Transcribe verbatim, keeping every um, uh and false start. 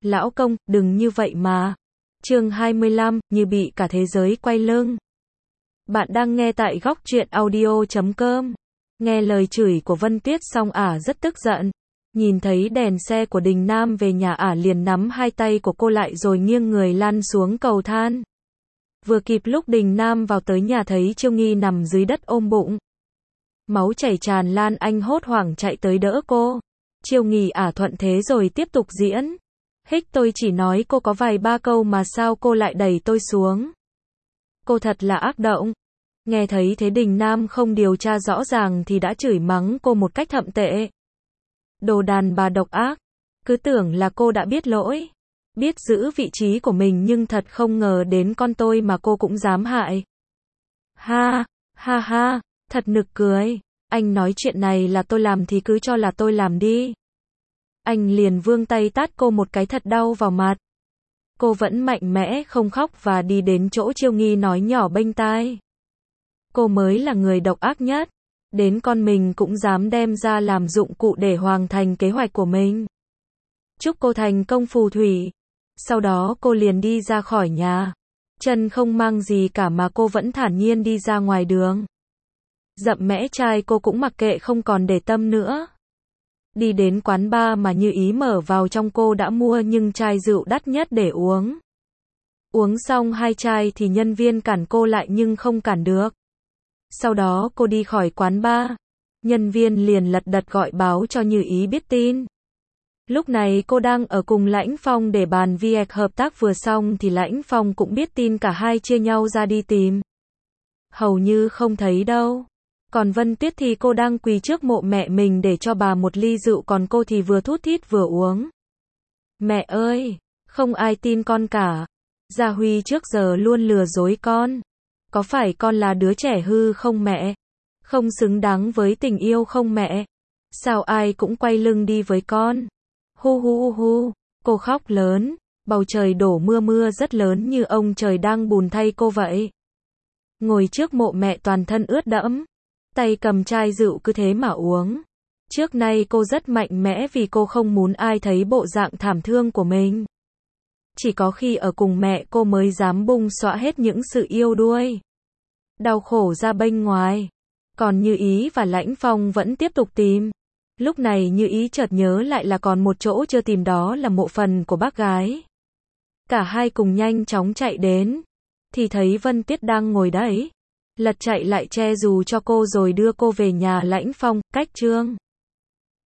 Lão công, đừng như vậy mà. Chương hai mươi lăm, như bị cả thế giới quay lưng. Bạn đang nghe tại góc truyện audio chấm com. Nghe lời chửi của Vân Tuyết xong ả rất tức giận. Nhìn thấy đèn xe của Đình Nam về nhà ả liền nắm hai tay của cô lại rồi nghiêng người lăn xuống cầu thang. Vừa kịp lúc Đình Nam vào tới nhà thấy Chiêu Nghi nằm dưới đất ôm bụng. Máu chảy tràn lan, anh hốt hoảng chạy tới đỡ cô. Chiêu Nghi ả thuận thế rồi tiếp tục diễn. Hích, tôi chỉ nói cô có vài ba câu mà sao cô lại đẩy tôi xuống. Cô thật là ác động. Nghe thấy thế Đình Nam không điều tra rõ ràng thì đã chửi mắng cô một cách thậm tệ. Đồ đàn bà độc ác. Cứ tưởng là cô đã biết lỗi, biết giữ vị trí của mình nhưng thật không ngờ đến con tôi mà cô cũng dám hại. Ha, ha ha, thật nực cười. Anh nói chuyện này là tôi làm thì cứ cho là tôi làm đi. Anh liền vươn tay tát cô một cái thật đau vào mặt. Cô vẫn mạnh mẽ không khóc và đi đến chỗ Chiêu Nghi nói nhỏ bên tai. Cô mới là người độc ác nhất. Đến con mình cũng dám đem ra làm dụng cụ để hoàn thành kế hoạch của mình. Chúc cô thành công phù thủy. Sau đó cô liền đi ra khỏi nhà. Chân không mang gì cả mà cô vẫn thản nhiên đi ra ngoài đường. Dậm mẽ trai cô cũng mặc kệ không còn để tâm nữa. Đi đến quán bar mà Như Ý mở vào trong cô đã mua nhưng chai rượu đắt nhất để uống. Uống xong hai chai thì nhân viên cản cô lại nhưng không cản được. Sau đó cô đi khỏi quán bar. Nhân viên liền lật đật gọi báo cho Như Ý biết tin. Lúc này cô đang ở cùng Lãnh Phong để bàn việc hợp tác vừa xong thì Lãnh Phong cũng biết tin, cả hai chia nhau ra đi tìm. Hầu như không thấy đâu. Còn Vân Tuyết thì cô đang quỳ trước mộ mẹ mình để cho bà một ly rượu, còn cô thì vừa thút thít vừa uống. Mẹ ơi, không ai tin con cả. Gia Huy trước giờ luôn lừa dối con. Có phải con là đứa trẻ hư không mẹ? Không xứng đáng với tình yêu không mẹ? Sao ai cũng quay lưng đi với con? Hu hu hu hu, cô khóc lớn. Bầu trời đổ mưa, mưa rất lớn như ông trời đang bùn thay cô vậy. Ngồi trước mộ mẹ toàn thân ướt đẫm. Tay cầm chai rượu cứ thế mà uống. Trước nay cô rất mạnh mẽ vì cô không muốn ai thấy bộ dạng thảm thương của mình. Chỉ có khi ở cùng mẹ cô mới dám bung xõa hết những sự yêu đuôi, đau khổ ra bên ngoài. Còn Như Ý và Lãnh Phong vẫn tiếp tục tìm. Lúc này Như Ý chợt nhớ lại là còn một chỗ chưa tìm, đó là mộ phần của bác gái. Cả hai cùng nhanh chóng chạy đến. Thì thấy Vân Tuyết đang ngồi đấy. Lật chạy lại che dù cho cô rồi đưa cô về nhà Lãnh Phong. Cách chương